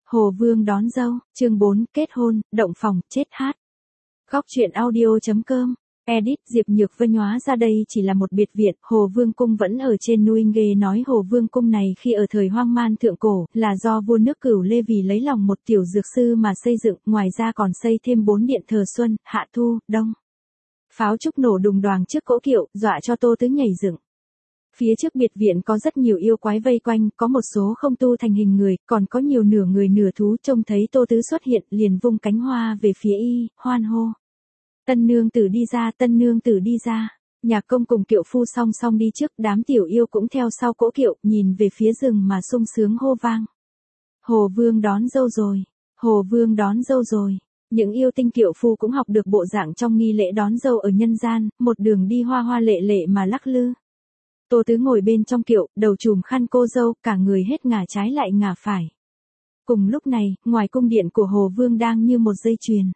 Hồ Vương đón dâu, chương 4, kết hôn, động phòng, chết hát. Góc truyện audio.com, edit Diệp Nhược Vân hóa ra đây chỉ là một biệt viện, Hồ Vương cung vẫn ở trên núi nghề nói Hồ Vương cung này khi ở thời hoang man thượng cổ, là do vua nước Cửu Lê vì lấy lòng một tiểu dược sư mà xây dựng, ngoài ra còn xây thêm 4 điện thờ xuân, hạ thu, đông. Pháo trúc nổ đùng đoàng trước cỗ kiệu, dọa cho Tô Tứ nhảy dựng. Phía trước biệt viện có rất nhiều yêu quái vây quanh, có một số không tu thành hình người, còn có nhiều nửa người nửa thú, trông thấy Tô Tứ xuất hiện, liền vung cánh hoa về phía y, hoan hô. Tân nương tử đi ra, tân nương tử đi ra. Nhạc công cùng kiệu phu song song đi trước, đám tiểu yêu cũng theo sau cỗ kiệu, nhìn về phía rừng mà sung sướng hô vang. Hồ Vương đón dâu rồi, Hồ Vương đón dâu rồi. Những yêu tinh kiệu phu cũng học được bộ dạng trong nghi lễ đón dâu ở nhân gian, một đường đi hoa hoa lệ lệ mà lắc lư. Tô Tứ ngồi bên trong kiệu, đầu trùm khăn cô dâu, cả người hết ngả trái lại ngả phải. Cùng lúc này, ngoài cung điện của Hồ Vương đang như một dây chuyền.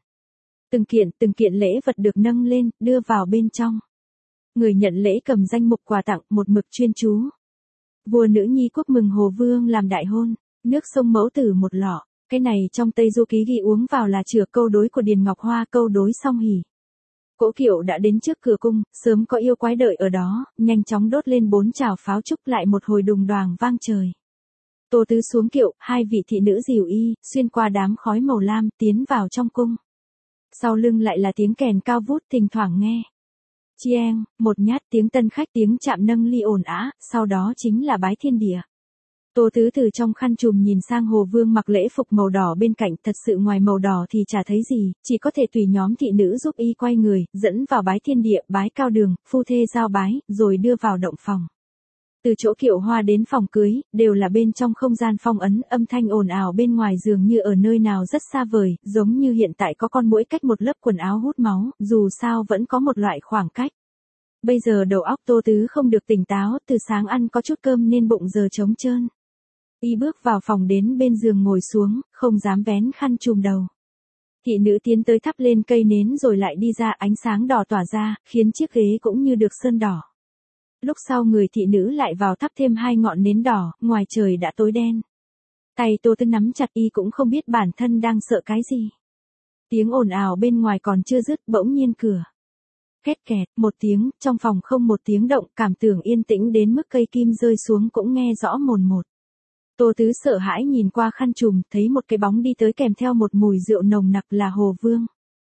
Từng kiện lễ vật được nâng lên, đưa vào bên trong. Người nhận lễ cầm danh mục quà tặng, một mực chuyên chú. Vua nữ nhi quốc mừng Hồ Vương làm đại hôn, nước sông mẫu tử một lọ. Cái này trong Tây Du Ký ghi uống vào là chừa câu đối của Điền Ngọc Hoa, câu đối song hỉ. Cỗ kiệu đã đến trước cửa cung, sớm có yêu quái đợi ở đó, nhanh chóng đốt lên 4 chảo pháo trúc, lại một hồi đùng đoàng vang trời. Tô Tứ xuống kiệu, 2 vị thị nữ dìu y, xuyên qua đám khói màu lam, tiến vào trong cung. Sau lưng lại là tiếng kèn cao vút thỉnh thoảng nghe. Chieng, một nhát tiếng tân khách tiếng chạm nâng ly ồn ào, sau đó chính là bái thiên địa. Tô Tứ từ trong khăn trùm nhìn sang Hồ Vương mặc lễ phục màu đỏ bên cạnh, thật sự ngoài màu đỏ thì chả thấy gì, chỉ có thể tùy nhóm thị nữ giúp y quay người, dẫn vào bái thiên địa, bái cao đường, phu thê giao bái, rồi đưa vào động phòng. Từ chỗ kiệu hoa đến phòng cưới, đều là bên trong không gian phong ấn, âm thanh ồn ào bên ngoài dường như ở nơi nào rất xa vời, giống như hiện tại có con muỗi cách một lớp quần áo hút máu, dù sao vẫn có một loại khoảng cách. Bây giờ đầu óc Tô Tứ không được tỉnh táo, từ sáng ăn có chút cơm nên bụng giờ trống trơn. Y bước vào phòng đến bên giường ngồi xuống, không dám vén khăn trùm đầu. Thị nữ tiến tới thắp lên cây nến rồi lại đi ra, ánh sáng đỏ tỏa ra, khiến chiếc ghế cũng như được sơn đỏ. Lúc sau người thị nữ lại vào thắp thêm 2 ngọn nến đỏ, ngoài trời đã tối đen. Tay Tô Tứ nắm chặt, y cũng không biết bản thân đang sợ cái gì. Tiếng ồn ào bên ngoài còn chưa dứt, bỗng nhiên cửa két kẹt, một tiếng, trong phòng không một tiếng động, cảm tưởng yên tĩnh đến mức cây kim rơi xuống cũng nghe rõ mồn một. Tô Tứ sợ hãi nhìn qua khăn trùm, thấy một cái bóng đi tới kèm theo một mùi rượu nồng nặc là Hồ Vương.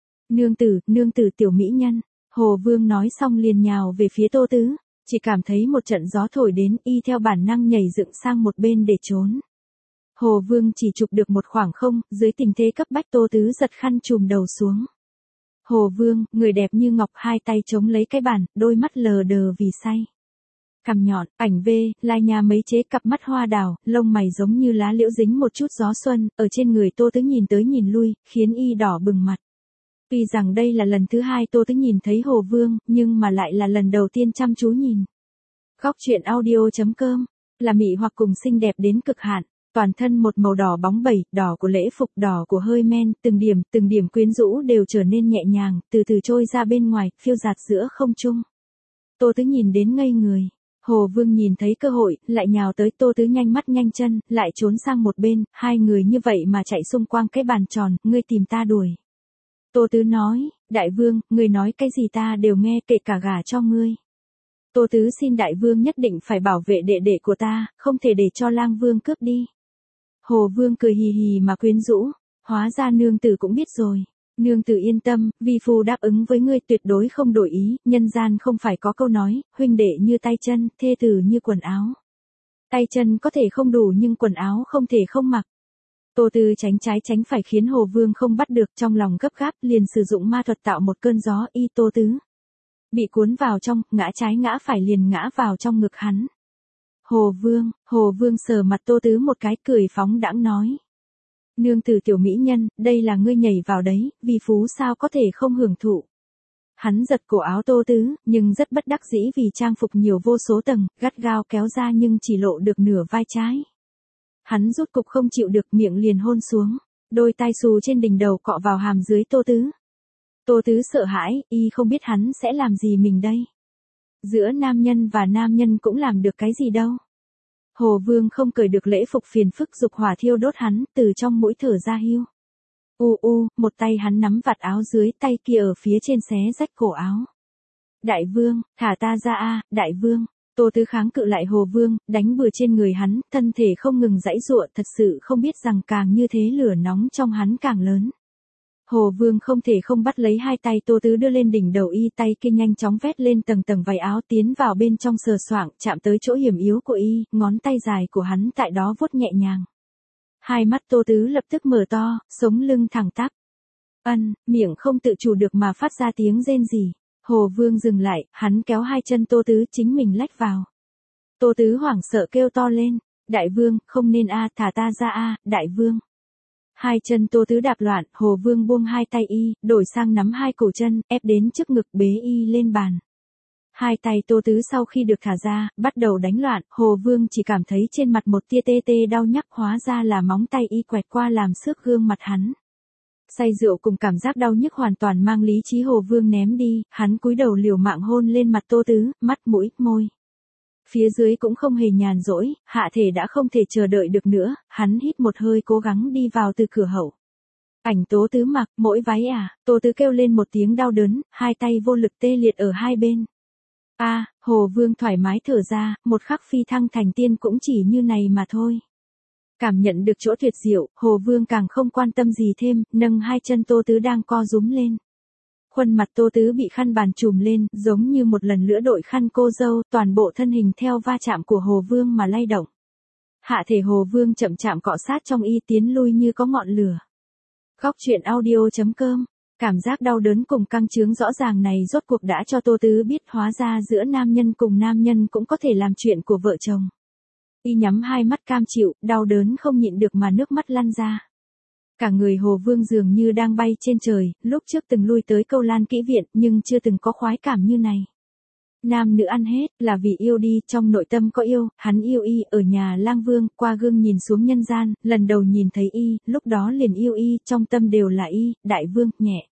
Nương tử tiểu mỹ nhân. Hồ Vương nói xong liền nhào về phía Tô Tứ, chỉ cảm thấy một trận gió thổi đến, y theo bản năng nhảy dựng sang một bên để trốn. Hồ Vương chỉ chụp được một khoảng không, dưới tình thế cấp bách Tô Tứ giật khăn trùm đầu xuống. Hồ Vương, người đẹp như ngọc, 2 tay chống lấy cái bàn, đôi mắt lờ đờ vì say. Cằm nhọn, ảnh V, lai nhà mấy chế cặp mắt hoa đào, lông mày giống như lá liễu dính một chút gió xuân, ở trên người Tô Tứ nhìn tới nhìn lui, khiến y đỏ bừng mặt. Tuy rằng đây là lần thứ 2 Tô Tứ nhìn thấy Hồ Vương, nhưng mà lại là lần đầu tiên chăm chú nhìn. Góc truyện audio.com, là mị hoặc cùng xinh đẹp đến cực hạn, toàn thân một màu đỏ bóng bẩy, đỏ của lễ phục, đỏ của hơi men, từng điểm quyến rũ đều trở nên nhẹ nhàng, từ từ trôi ra bên ngoài, phiêu dạt giữa không trung. Tô Tứ nhìn đến ngây người. Hồ Vương nhìn thấy cơ hội, lại nhào tới, Tô Tứ nhanh mắt nhanh chân, lại trốn sang một bên, 2 người như vậy mà chạy xung quanh cái bàn tròn, ngươi tìm ta đuổi. Tô Tứ nói, đại vương, ngươi nói cái gì ta đều nghe, kể cả gả cho ngươi. Tô Tứ xin đại vương nhất định phải bảo vệ đệ đệ của ta, không thể để cho lang vương cướp đi. Hồ Vương cười hì hì mà quyến rũ, hóa ra nương tử cũng biết rồi. Nương tử yên tâm, vi phu đáp ứng với ngươi tuyệt đối không đổi ý, nhân gian không phải có câu nói, huynh đệ như tay chân, thê tử như quần áo. Tay chân có thể không đủ nhưng quần áo không thể không mặc. Tô Tứ tránh trái tránh phải khiến Hồ Vương không bắt được, trong lòng gấp gáp liền sử dụng ma thuật tạo một cơn gió, y Tô Tứ bị cuốn vào trong, ngã trái ngã phải liền ngã vào trong ngực hắn. Hồ Vương sờ mặt Tô Tứ một cái, cười phóng đãng nói. Nương tử tiểu mỹ nhân, đây là ngươi nhảy vào đấy, vì phú sao có thể không hưởng thụ. Hắn giật cổ áo Tô Tứ, nhưng rất bất đắc dĩ vì trang phục nhiều vô số tầng, gắt gao kéo ra nhưng chỉ lộ được nửa vai trái. Hắn rốt cục không chịu được, miệng liền hôn xuống, đôi tai xù trên đỉnh đầu cọ vào hàm dưới Tô Tứ. Tô Tứ sợ hãi, y không biết hắn sẽ làm gì mình đây. Giữa nam nhân và nam nhân cũng làm được cái gì đâu. Hồ Vương không cởi được lễ phục phiền phức dục hỏa thiêu đốt hắn, từ trong mũi thở ra hiu. Một tay hắn nắm vạt áo dưới, tay kia ở phía trên xé rách cổ áo. Đại vương, thả ta ra a, đại vương. Tô Tứ kháng cự lại Hồ Vương, đánh bừa trên người hắn, thân thể không ngừng giãy giụa, thật sự không biết rằng càng như thế lửa nóng trong hắn càng lớn. Hồ Vương không thể không bắt lấy hai tay Tô Tứ đưa lên đỉnh đầu y, tay kia nhanh chóng vét lên tầng tầng váy áo tiến vào bên trong sờ soạng, chạm tới chỗ hiểm yếu của y, ngón tay dài của hắn tại đó vuốt nhẹ nhàng. Hai mắt Tô Tứ lập tức mở to, sống lưng thẳng tắp. Miệng không tự chủ được mà phát ra tiếng rên rỉ. Hồ Vương dừng lại, hắn kéo hai chân Tô Tứ chính mình lách vào. Tô Tứ hoảng sợ kêu to lên, đại vương, không nên a, thả ta ra a, đại vương. Hai chân Tô Tứ đạp loạn, Hồ Vương buông hai tay y, đổi sang nắm hai cổ chân, ép đến trước ngực bế y lên bàn. Hai tay Tô Tứ sau khi được thả ra, bắt đầu đánh loạn, Hồ Vương chỉ cảm thấy trên mặt một tia tê tê đau nhức, hóa ra là móng tay y quẹt qua làm xước gương mặt hắn. Say rượu cùng cảm giác đau nhức hoàn toàn mang lý trí Hồ Vương ném đi, hắn cúi đầu liều mạng hôn lên mặt Tô Tứ, mắt mũi, môi. Phía dưới cũng không hề nhàn rỗi, hạ thể đã không thể chờ đợi được nữa, hắn hít một hơi cố gắng đi vào từ cửa hậu. Ảnh Tô Tứ mặc, mỗi váy à, Tô Tứ kêu lên một tiếng đau đớn, hai tay vô lực tê liệt ở hai bên. Hồ Vương thoải mái thở ra, một khắc phi thăng thành tiên cũng chỉ như này mà thôi. Cảm nhận được chỗ tuyệt diệu, Hồ Vương càng không quan tâm gì thêm, nâng hai chân Tô Tứ đang co rúm lên. Khuôn mặt Tô Tứ bị khăn bàn trùm lên, giống như một lần nữa đội khăn cô dâu, toàn bộ thân hình theo va chạm của Hồ Vương mà lay động. Hạ thể Hồ Vương chậm chạm cọ sát trong y, tiến lui như có ngọn lửa. Góc truyện audio.com. Cảm giác đau đớn cùng căng chướng rõ ràng này rốt cuộc đã cho Tô Tứ biết hóa ra giữa nam nhân cùng nam nhân cũng có thể làm chuyện của vợ chồng. Y nhắm hai mắt cam chịu, đau đớn không nhịn được mà nước mắt lăn ra. Cả người Hồ Vương dường như đang bay trên trời, lúc trước từng lui tới Câu Lan Kỹ Viện nhưng chưa từng có khoái cảm như này. Nam nữ ăn hết, là vì yêu đi, trong nội tâm có yêu, hắn yêu y, ở nhà Lang Vương, qua gương nhìn xuống nhân gian, lần đầu nhìn thấy y, lúc đó liền yêu y, trong tâm đều là y, đại vương,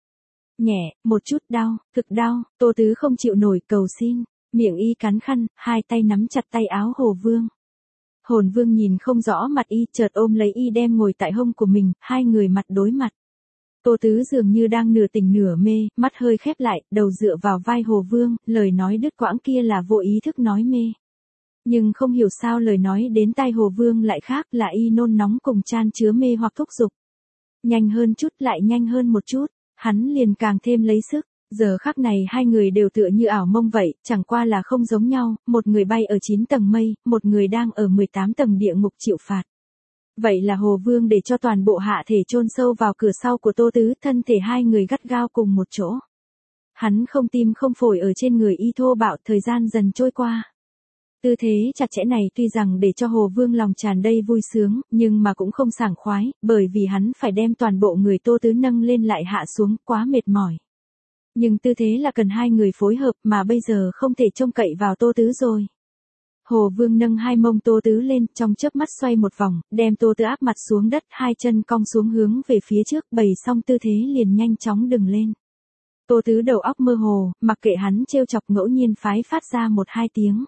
nhẹ, một chút đau, cực đau, Tô Tứ không chịu nổi cầu xin, miệng y cắn khăn, hai tay nắm chặt tay áo Hồ Vương. Hồn Vương nhìn không rõ mặt y, chợt ôm lấy y đem ngồi tại hông của mình, hai người mặt đối mặt. Tô Tứ dường như đang nửa tỉnh nửa mê, mắt hơi khép lại, đầu dựa vào vai Hồ Vương, lời nói đứt quãng kia là vô ý thức nói mê. Nhưng không hiểu sao lời nói đến tai Hồ Vương lại khác, là y nôn nóng cùng chan chứa mê hoặc thúc giục. Nhanh hơn chút, lại nhanh hơn một chút, hắn liền càng thêm lấy sức. Giờ khắc này hai người đều tựa như ảo mông vậy, chẳng qua là không giống nhau, một người bay ở 9 tầng mây, một người đang ở 18 tầng địa ngục chịu phạt. Vậy là Hồ Vương để cho toàn bộ hạ thể chôn sâu vào cửa sau của Tô Tứ, thân thể hai người gắt gao cùng một chỗ. Hắn không tim không phổi ở trên người y thô bạo, thời gian dần trôi qua. Tư thế chặt chẽ này tuy rằng để cho Hồ Vương lòng tràn đầy vui sướng, nhưng mà cũng không sảng khoái, bởi vì hắn phải đem toàn bộ người Tô Tứ nâng lên lại hạ xuống, quá mệt mỏi. Nhưng tư thế là cần hai người phối hợp, mà bây giờ không thể trông cậy vào Tô Tứ rồi. Hồ Vương nâng hai mông Tô Tứ lên, trong chớp mắt xoay một vòng, đem Tô Tứ áp mặt xuống đất, hai chân cong xuống hướng về phía trước, bày xong tư thế liền nhanh chóng đứng lên. Tô Tứ đầu óc mơ hồ, mặc kệ hắn trêu chọc, ngẫu nhiên phái phát ra một hai tiếng.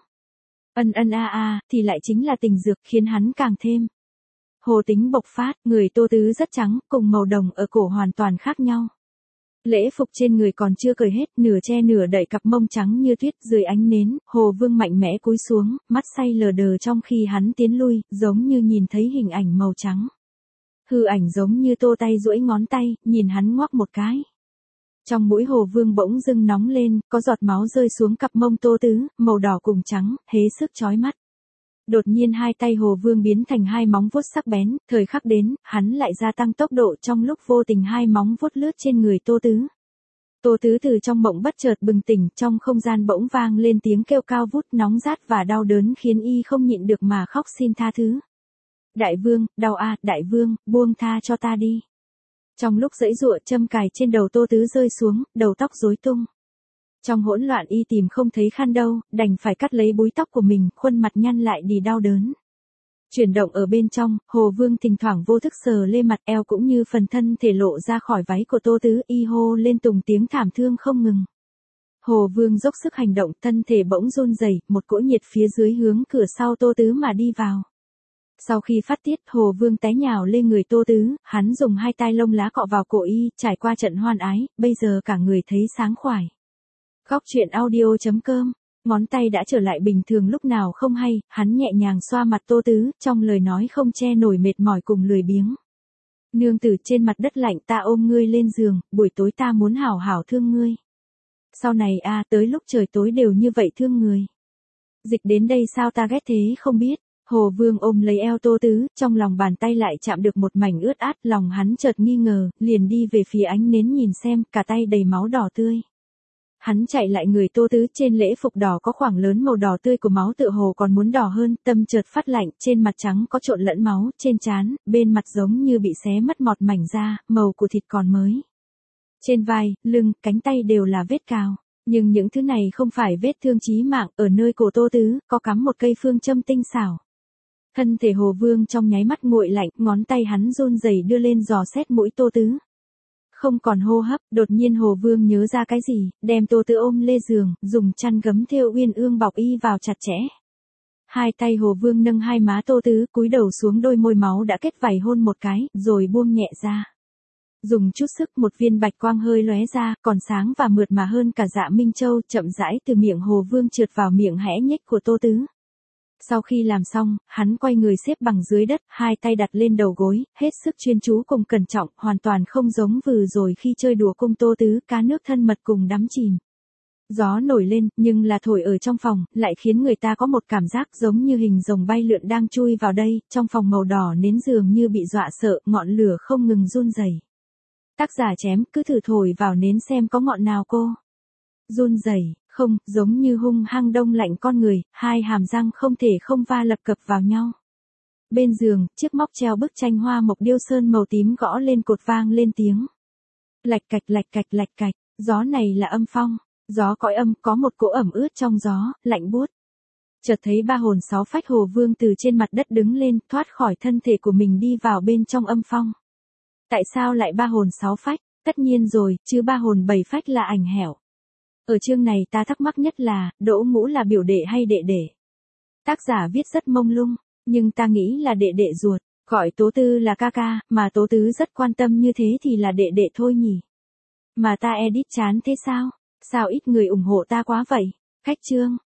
Thì lại chính là tình dược, khiến hắn càng thêm hồ tính bộc phát, người Tô Tứ rất trắng, cùng màu đồng ở cổ hoàn toàn khác nhau. Lễ phục trên người còn chưa cởi hết, nửa che nửa đậy cặp mông trắng như tuyết, dưới ánh nến, Hồ Vương mạnh mẽ cúi xuống, mắt say lờ đờ trong khi hắn tiến lui, giống như nhìn thấy hình ảnh màu trắng. Hư ảnh giống như Tô tay duỗi ngón tay, nhìn hắn ngoắc một cái. Trong mũi Hồ Vương bỗng dưng nóng lên, có giọt máu rơi xuống cặp mông Tô Tứ, màu đỏ cùng trắng, hế sức chói mắt. Đột nhiên hai tay Hồ Vương biến thành hai móng vuốt sắc bén, thời khắc đến, hắn lại gia tăng tốc độ, trong lúc vô tình hai móng vuốt lướt trên người Tô Tứ. Tô Tứ từ trong mộng bất chợt bừng tỉnh, trong không gian bỗng vang lên tiếng kêu cao vút nóng rát và đau đớn khiến y không nhịn được mà khóc xin tha thứ. Đại vương, đau a, đại vương, buông tha cho ta đi. Trong lúc giãy giụa, châm cài trên đầu Tô Tứ rơi xuống, đầu tóc rối tung. Trong hỗn loạn y tìm không thấy khăn đâu, đành phải cắt lấy búi tóc của mình, khuôn mặt nhăn lại đi đau đớn. Chuyển động ở bên trong, Hồ Vương thỉnh thoảng vô thức sờ lên mặt, eo cũng như phần thân thể lộ ra khỏi váy của Tô Tứ, y hô lên từng tiếng thảm thương không ngừng. Hồ Vương dốc sức hành động, thân thể bỗng run rẩy, một cỗ nhiệt phía dưới hướng cửa sau Tô Tứ mà đi vào. Sau khi phát tiết, Hồ Vương té nhào lên người Tô Tứ, hắn dùng hai tai lông lá cọ vào cổ y, trải qua trận hoan ái, bây giờ cả người thấy sáng khoải. Góc truyện audio.com, ngón tay đã trở lại bình thường lúc nào không hay, hắn nhẹ nhàng xoa mặt Tô Tứ, trong lời nói không che nổi mệt mỏi cùng lười biếng. Nương tử, trên mặt đất lạnh, ta ôm ngươi lên giường, buổi tối ta muốn hảo hảo thương ngươi. Sau này tới lúc trời tối đều như vậy thương người. Dịch đến đây sao ta ghét thế không biết. Hồ Vương ôm lấy eo Tô Tứ, trong lòng bàn tay lại chạm được một mảnh ướt át, lòng hắn chợt nghi ngờ, liền đi về phía ánh nến nhìn xem, cả tay đầy máu đỏ tươi. Hắn chạy lại người Tô Tứ, trên lễ phục đỏ có khoảng lớn màu đỏ tươi của máu tựa hồ còn muốn đỏ hơn, tâm chợt phát lạnh, trên mặt trắng có trộn lẫn máu, trên trán, bên mặt giống như bị xé mất một mảnh da, màu của thịt còn mới. Trên vai, lưng, cánh tay đều là vết cào. Nhưng những thứ này không phải vết thương chí mạng, ở nơi cổ Tô Tứ, có cắm một cây phương châm tinh xảo. Thân thể Hồ Vương trong nháy mắt nguội lạnh, ngón tay hắn run rẩy đưa lên dò xét mũi Tô Tứ. Không còn hô hấp, đột nhiên Hồ Vương nhớ ra cái gì, đem Tô Tứ ôm lên giường, dùng chăn gấm thêu uyên ương bọc y vào chặt chẽ. Hai tay Hồ Vương nâng hai má Tô Tứ, cúi đầu xuống đôi môi máu đã kết vảy hôn một cái, rồi buông nhẹ ra. Dùng chút sức, một viên bạch quang hơi lóe ra, còn sáng và mượt mà hơn cả Dạ Minh Châu, chậm rãi từ miệng Hồ Vương trượt vào miệng hẽ nhếch của Tô Tứ. Sau khi làm xong, hắn quay người xếp bằng dưới đất, hai tay đặt lên đầu gối, hết sức chuyên chú cùng cẩn trọng, hoàn toàn không giống vừa rồi khi chơi đùa cùng Tô Tứ, cá nước thân mật cùng đắm chìm. Gió nổi lên, nhưng là thổi ở trong phòng, lại khiến người ta có một cảm giác giống như hình rồng bay lượn đang chui vào đây, trong phòng màu đỏ nến dường như bị dọa sợ, ngọn lửa không ngừng run rẩy. Tác giả chém, cứ thử thổi vào nến xem có ngọn nào cô. Run rẩy, không, giống như hung hăng đông lạnh con người, hai hàm răng không thể không va lập cập vào nhau. Bên giường, chiếc móc treo bức tranh hoa mộc điêu sơn màu tím gõ lên cột vang lên tiếng. Lạch cạch lạch cạch lạch cạch, gió này là âm phong, gió cõi âm, có một cỗ ẩm ướt trong gió, lạnh buốt. Chợt thấy ba hồn sáu phách Hồ Vương từ trên mặt đất đứng lên, thoát khỏi thân thể của mình đi vào bên trong âm phong. Tại sao lại ba hồn sáu phách? Tất nhiên rồi, chứ ba hồn bảy phách là ảnh hẻo. Ở chương này ta thắc mắc nhất là, Đỗ Ngũ là biểu đệ hay đệ đệ? Tác giả viết rất mông lung, nhưng ta nghĩ là đệ đệ ruột, gọi Tố Tư là ca ca, mà Tố Tứ rất quan tâm như thế thì là đệ đệ thôi nhỉ? Mà ta edit chán thế sao? Sao ít người ủng hộ ta quá vậy? Khách chương.